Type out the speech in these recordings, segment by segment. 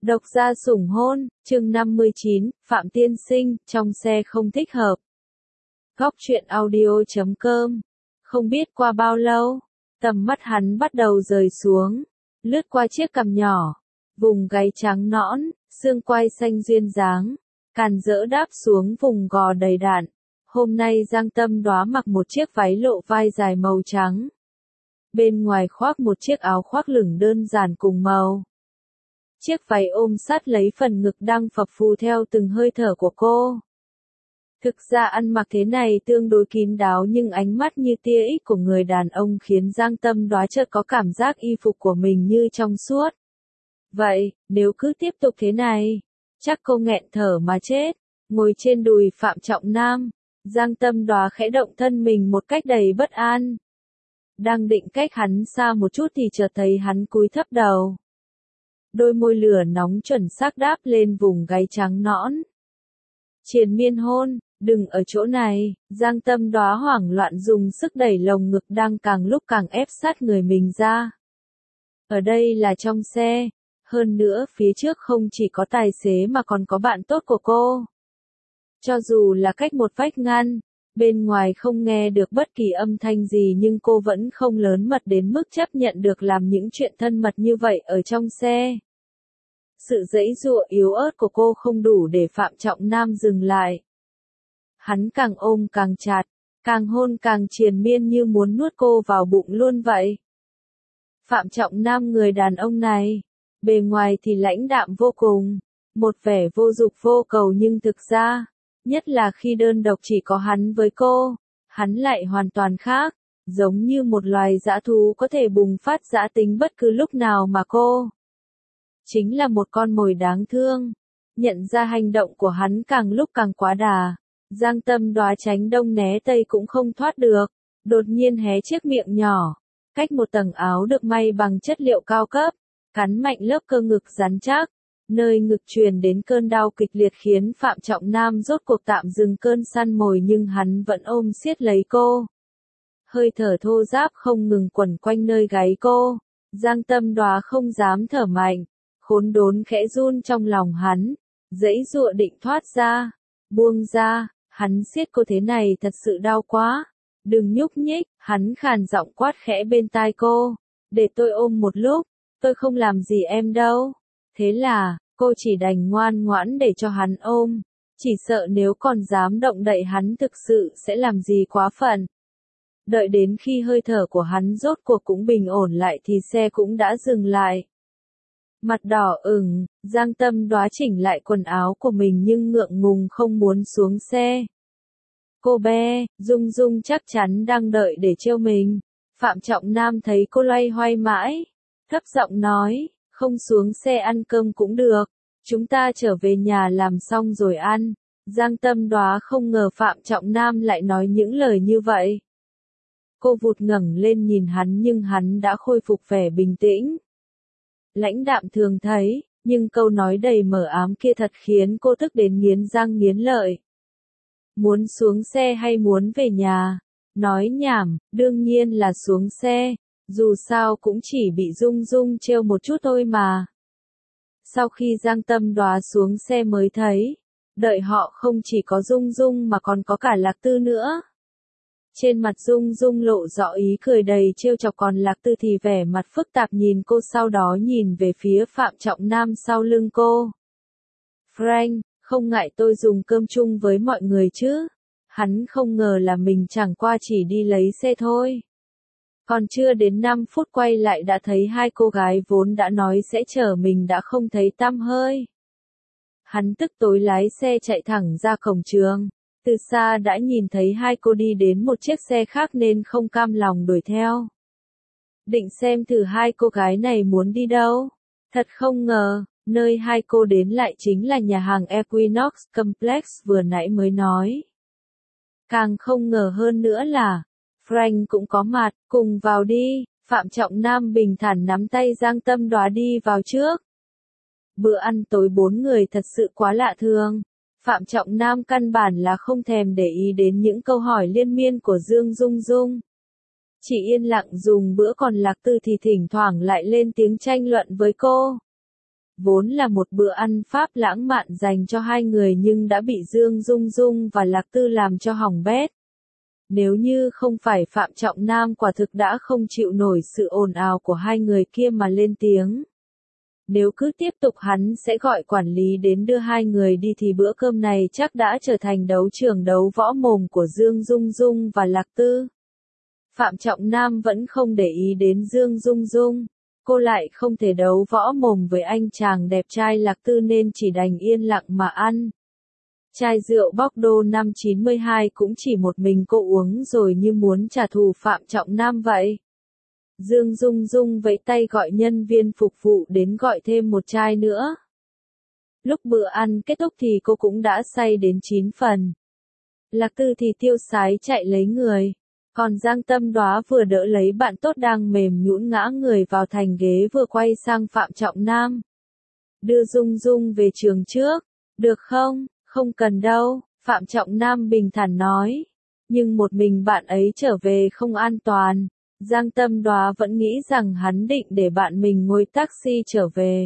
Độc gia sủng hôn, chương 59, Phạm Tiên Sinh, trong xe không thích hợp. Góc truyện audio.com. Không biết qua bao lâu, tầm mắt hắn bắt đầu rời xuống, lướt qua chiếc cằm nhỏ, vùng gáy trắng nõn, xương quai xanh duyên dáng, càn dỡ đáp xuống vùng gò đầy đặn. Hôm nay Giang Tâm Đóa mặc một chiếc váy lộ vai dài màu trắng. Bên ngoài khoác một chiếc áo khoác lửng đơn giản cùng màu. Chiếc váy ôm sát lấy phần ngực đang phập phù theo từng hơi thở của cô. Thực ra ăn mặc thế này tương đối kín đáo nhưng ánh mắt như tia ích của người đàn ông khiến Giang Tâm Đóa chợt có cảm giác y phục của mình như trong suốt. Vậy, nếu cứ tiếp tục thế này, chắc cô nghẹn thở mà chết. Ngồi trên đùi Phạm Trọng Nam, Giang Tâm Đóa khẽ động thân mình một cách đầy bất an. Đang định cách hắn xa một chút thì chợt thấy hắn cúi thấp đầu. Đôi môi lửa nóng chuẩn xác đáp lên vùng gáy trắng nõn. Triền miên hôn, đừng ở chỗ này, Giang Tâm Đóa hoảng loạn dùng sức đẩy lồng ngực đang càng lúc càng ép sát người mình ra. Ở đây là trong xe, hơn nữa phía trước không chỉ có tài xế mà còn có bạn tốt của cô. Cho dù là cách một vách ngăn, bên ngoài không nghe được bất kỳ âm thanh gì nhưng cô vẫn không lớn mật đến mức chấp nhận được làm những chuyện thân mật như vậy ở trong xe. Sự giãy giụa yếu ớt của cô không đủ để Phạm Trọng Nam dừng lại. Hắn càng ôm càng chặt, càng hôn càng triền miên như muốn nuốt cô vào bụng luôn vậy. Phạm Trọng Nam người đàn ông này, bề ngoài thì lãnh đạm vô cùng, một vẻ vô dục vô cầu nhưng thực ra, nhất là khi đơn độc chỉ có hắn với cô, hắn lại hoàn toàn khác, giống như một loài dã thú có thể bùng phát dã tính bất cứ lúc nào mà cô. Chính là một con mồi đáng thương. Nhận ra hành động của hắn càng lúc càng quá đà, Giang Tâm Đóa tránh đông né tây cũng không thoát được, đột nhiên hé chiếc miệng nhỏ, cách một tầng áo được may bằng chất liệu cao cấp, cắn mạnh lớp cơ ngực rắn chắc, nơi ngực truyền đến cơn đau kịch liệt khiến Phạm Trọng Nam rốt cuộc tạm dừng cơn săn mồi nhưng hắn vẫn ôm siết lấy cô. Hơi thở thô ráp không ngừng quẩn quanh nơi gáy cô, Giang Tâm Đóa không dám thở mạnh. Khốn đốn khẽ run trong lòng hắn, giãy giụa định thoát ra, buông ra, hắn siết cô thế này thật sự đau quá, đừng nhúc nhích, hắn khàn giọng quát khẽ bên tai cô, để tôi ôm một lúc, tôi không làm gì em đâu. Thế là, cô chỉ đành ngoan ngoãn để cho hắn ôm, chỉ sợ nếu còn dám động đậy hắn thực sự sẽ làm gì quá phận. Đợi đến khi hơi thở của hắn rốt cuộc cũng bình ổn lại thì xe cũng đã dừng lại. Mặt đỏ ửng, Giang Tâm Đóa chỉnh lại quần áo của mình nhưng ngượng ngùng không muốn xuống xe. Cô bé, Dung Dung chắc chắn đang đợi để trêu mình. Phạm Trọng Nam thấy cô loay hoay mãi, thấp giọng nói, không xuống xe ăn cơm cũng được, chúng ta trở về nhà làm xong rồi ăn. Giang Tâm Đóa không ngờ Phạm Trọng Nam lại nói những lời như vậy. Cô vụt ngẩng lên nhìn hắn nhưng hắn đã khôi phục vẻ bình tĩnh. Lãnh đạm thường thấy, nhưng câu nói đầy mờ ám kia thật khiến cô tức đến nghiến răng nghiến lợi. Muốn xuống xe hay muốn về nhà? Nói nhảm, đương nhiên là xuống xe, dù sao cũng chỉ bị Dung Dung trêu một chút thôi mà. Sau khi Giang Tâm Đóa xuống xe mới thấy, đợi họ không chỉ có Dung Dung mà còn có cả Lạc Tư nữa. Trên mặt Dung Dung lộ rõ ý cười đầy trêu chọc còn Lạc Tư thì vẻ mặt phức tạp nhìn cô sau đó nhìn về phía Phạm Trọng Nam sau lưng cô. Frank, không ngại tôi dùng cơm chung với mọi người chứ? Hắn không ngờ là mình chẳng qua chỉ đi lấy xe thôi. Còn chưa đến 5 phút quay lại đã thấy hai cô gái vốn đã nói sẽ chở mình đã không thấy tăm hơi. Hắn tức tối lái xe chạy thẳng ra cổng trường. Từ xa đã nhìn thấy hai cô đi đến một chiếc xe khác nên không cam lòng đuổi theo. Định xem thử hai cô gái này muốn đi đâu. Thật không ngờ, nơi hai cô đến lại chính là nhà hàng Equinox Complex vừa nãy mới nói. Càng không ngờ hơn nữa là, Frank cũng có mặt, cùng vào đi, Phạm Trọng Nam bình thản nắm tay Giang Tâm Đóa đi vào trước. Bữa ăn tối 4 người thật sự quá lạ thường. Phạm Trọng Nam căn bản là không thèm để ý đến những câu hỏi liên miên của Dương Dung Dung. Chỉ yên lặng dùng bữa còn Lạc Tư thì thỉnh thoảng lại lên tiếng tranh luận với cô. Vốn là một bữa ăn Pháp lãng mạn dành cho hai người nhưng đã bị Dương Dung Dung và Lạc Tư làm cho hỏng bét. Nếu như không phải Phạm Trọng Nam quả thực đã không chịu nổi sự ồn ào của hai người kia mà lên tiếng. Nếu cứ tiếp tục hắn sẽ gọi quản lý đến đưa hai người đi thì bữa cơm này chắc đã trở thành đấu trường đấu võ mồm của Dương Dung Dung và Lạc Tư. Phạm Trọng Nam vẫn không để ý đến Dương Dung Dung. Cô lại không thể đấu võ mồm với anh chàng đẹp trai Lạc Tư nên chỉ đành yên lặng mà ăn. Chai rượu Bordeaux năm 92 cũng chỉ một mình cô uống rồi như muốn trả thù Phạm Trọng Nam vậy. Dương Dung Dung vẫy tay gọi nhân viên phục vụ đến gọi thêm một chai nữa. Lúc bữa ăn kết thúc thì cô cũng đã say đến 9 phần. Lạc Tư thì tiêu sái chạy lấy người. Còn Giang Tâm Đóa vừa đỡ lấy bạn tốt đang mềm nhũn ngã người vào thành ghế vừa quay sang Phạm Trọng Nam. Đưa Dung Dung về trường trước. Được không? Không cần đâu, Phạm Trọng Nam bình thản nói. Nhưng một mình bạn ấy trở về không an toàn. Giang Tâm Đóa vẫn nghĩ rằng hắn định để bạn mình ngồi taxi trở về.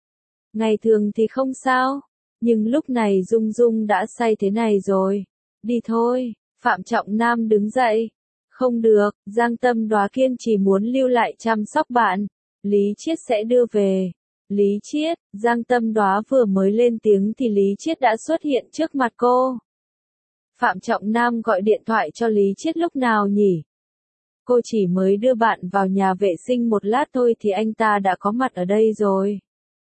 Ngày thường thì không sao. Nhưng lúc này Dung Dung đã say thế này rồi. Đi thôi, Phạm Trọng Nam đứng dậy. Không được, Giang Tâm Đóa kiên trì muốn lưu lại chăm sóc bạn. Lý Chiết sẽ đưa về. Lý Chiết, Giang Tâm Đóa vừa mới lên tiếng thì Lý Chiết đã xuất hiện trước mặt cô. Phạm Trọng Nam gọi điện thoại cho Lý Chiết lúc nào nhỉ? Cô chỉ mới đưa bạn vào nhà vệ sinh một lát thôi thì anh ta đã có mặt ở đây rồi.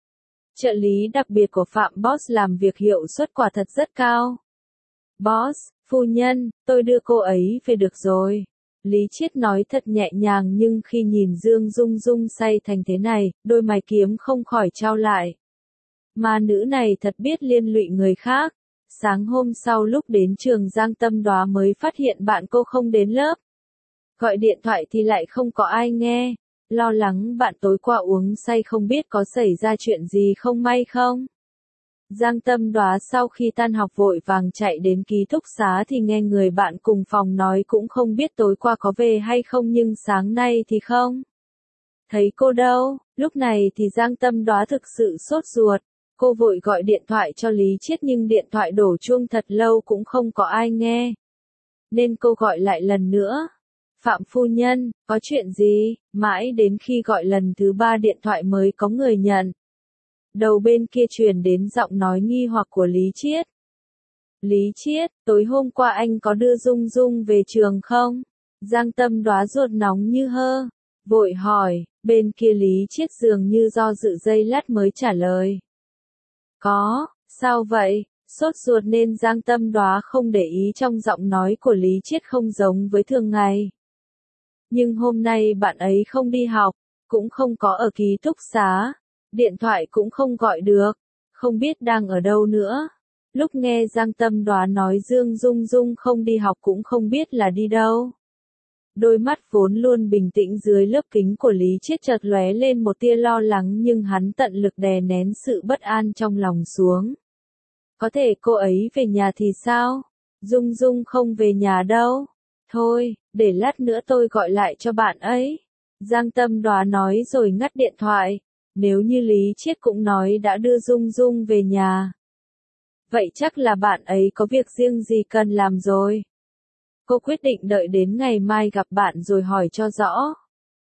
Trợ lý đặc biệt của Phạm Boss làm việc hiệu suất quả thật rất cao. Boss, phu nhân, tôi đưa cô ấy về được rồi. Lý Chiết nói thật nhẹ nhàng nhưng khi nhìn Dương Dung Dung say thành thế này, đôi mày kiếm không khỏi chau lại. Mà nữ này thật biết liên lụy người khác. Sáng hôm sau lúc đến trường Giang Tâm Đóa mới phát hiện bạn cô không đến lớp. Gọi điện thoại thì lại không có ai nghe. Lo lắng bạn tối qua uống say không biết có xảy ra chuyện gì không may không. Giang Tâm Đóa sau khi tan học vội vàng chạy đến ký túc xá thì nghe người bạn cùng phòng nói cũng không biết tối qua có về hay không nhưng sáng nay thì không. Thấy cô đâu, lúc này thì Giang Tâm Đóa thực sự sốt ruột. Cô vội gọi điện thoại cho Lý Chiết nhưng điện thoại đổ chuông thật lâu cũng không có ai nghe. Nên cô gọi lại lần nữa. Phạm phu nhân, có chuyện gì? Mãi đến khi gọi lần thứ 3 điện thoại mới có người nhận. Đầu bên kia truyền đến giọng nói nghi hoặc của Lý Chiết. Lý Chiết, tối hôm qua anh có đưa Dung Dung về trường không? Giang Tâm Đóa ruột nóng như hơ. Vội hỏi, bên kia Lý Chiết dường như do dự giây lát mới trả lời. Có, sao vậy? Sốt ruột nên Giang Tâm Đóa không để ý trong giọng nói của Lý Chiết không giống với thường ngày. Nhưng hôm nay bạn ấy không đi học, cũng không có ở ký túc xá. Điện thoại cũng không gọi được, không biết đang ở đâu nữa. Lúc nghe Giang Tâm Đóa nói Dương Dung Dung không đi học cũng không biết là đi đâu. Đôi mắt vốn luôn bình tĩnh dưới lớp kính của Lý Chiết chợt lóe lên một tia lo lắng nhưng hắn tận lực đè nén sự bất an trong lòng xuống. Có thể cô ấy về nhà thì sao? Dung Dung không về nhà đâu. Thôi, để lát nữa tôi gọi lại cho bạn ấy. Giang Tâm Đóa nói rồi ngắt điện thoại. Nếu như Lý Chiết cũng nói đã đưa Dung Dung về nhà. Vậy chắc là bạn ấy có việc riêng gì cần làm rồi. Cô quyết định đợi đến ngày mai gặp bạn rồi hỏi cho rõ.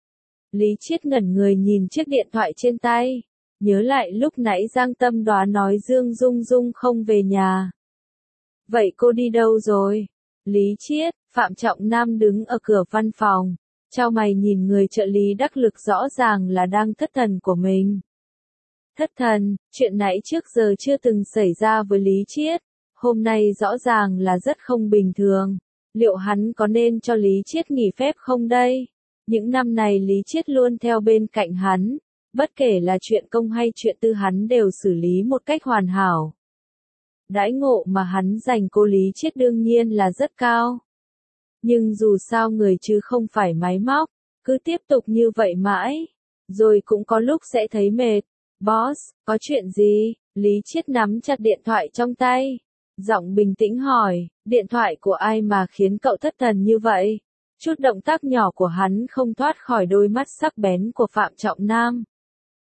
Lý Chiết ngẩn người nhìn chiếc điện thoại trên tay. Nhớ lại lúc nãy Giang Tâm Đóa nói Dương Dung Dung không về nhà. Vậy cô đi đâu rồi? Lý Chiết, Phạm Trọng Nam đứng ở cửa văn phòng. Chau mày nhìn người trợ lý đắc lực rõ ràng là đang thất thần của mình. Thất thần, chuyện nãy trước giờ chưa từng xảy ra với Lý Chiết. Hôm nay rõ ràng là rất không bình thường. Liệu hắn có nên cho Lý Chiết nghỉ phép không đây? Những năm này Lý Chiết luôn theo bên cạnh hắn. Bất kể là chuyện công hay chuyện tư hắn đều xử lý một cách hoàn hảo. Đãi ngộ mà hắn dành cô Lý Chiết đương nhiên là rất cao. Nhưng dù sao người chứ không phải máy móc, cứ tiếp tục như vậy mãi, rồi cũng có lúc sẽ thấy mệt. Boss, có chuyện gì? Lý Chiết nắm chặt điện thoại trong tay. Giọng bình tĩnh hỏi, điện thoại của ai mà khiến cậu thất thần như vậy? Chút động tác nhỏ của hắn không thoát khỏi đôi mắt sắc bén của Phạm Trọng Nam.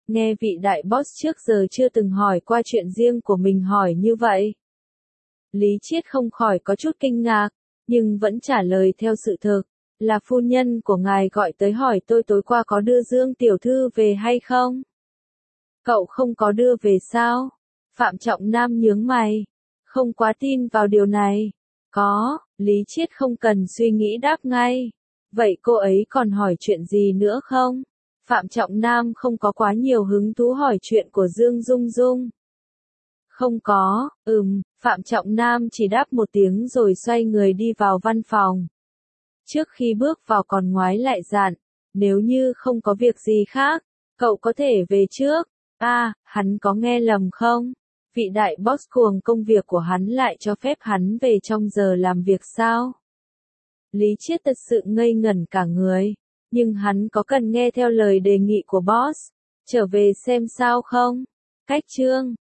Nghe vị đại boss trước giờ chưa từng hỏi qua chuyện riêng của mình hỏi như vậy. Lý Chiết không khỏi có chút kinh ngạc, nhưng vẫn trả lời theo sự thực, là phu nhân của ngài gọi tới hỏi tôi tối qua có đưa Dương tiểu thư về hay không? Cậu không có đưa về sao? Phạm Trọng Nam nhướng mày, không quá tin vào điều này. Có, Lý Chiết không cần suy nghĩ đáp ngay. Vậy cô ấy còn hỏi chuyện gì nữa không? Phạm Trọng Nam không có quá nhiều hứng thú hỏi chuyện của Dương Dung Dung. Không có, Phạm Trọng Nam chỉ đáp một tiếng rồi xoay người đi vào văn phòng. Trước khi bước vào còn ngoái lại dặn, nếu như không có việc gì khác, cậu có thể về trước. Hắn có nghe lầm không? Vị đại boss cuồng công việc của hắn lại cho phép hắn về trong giờ làm việc sao? Lý Chiết thật sự ngây ngẩn cả người, nhưng hắn có cần nghe theo lời đề nghị của boss, trở về xem sao không? Cách chương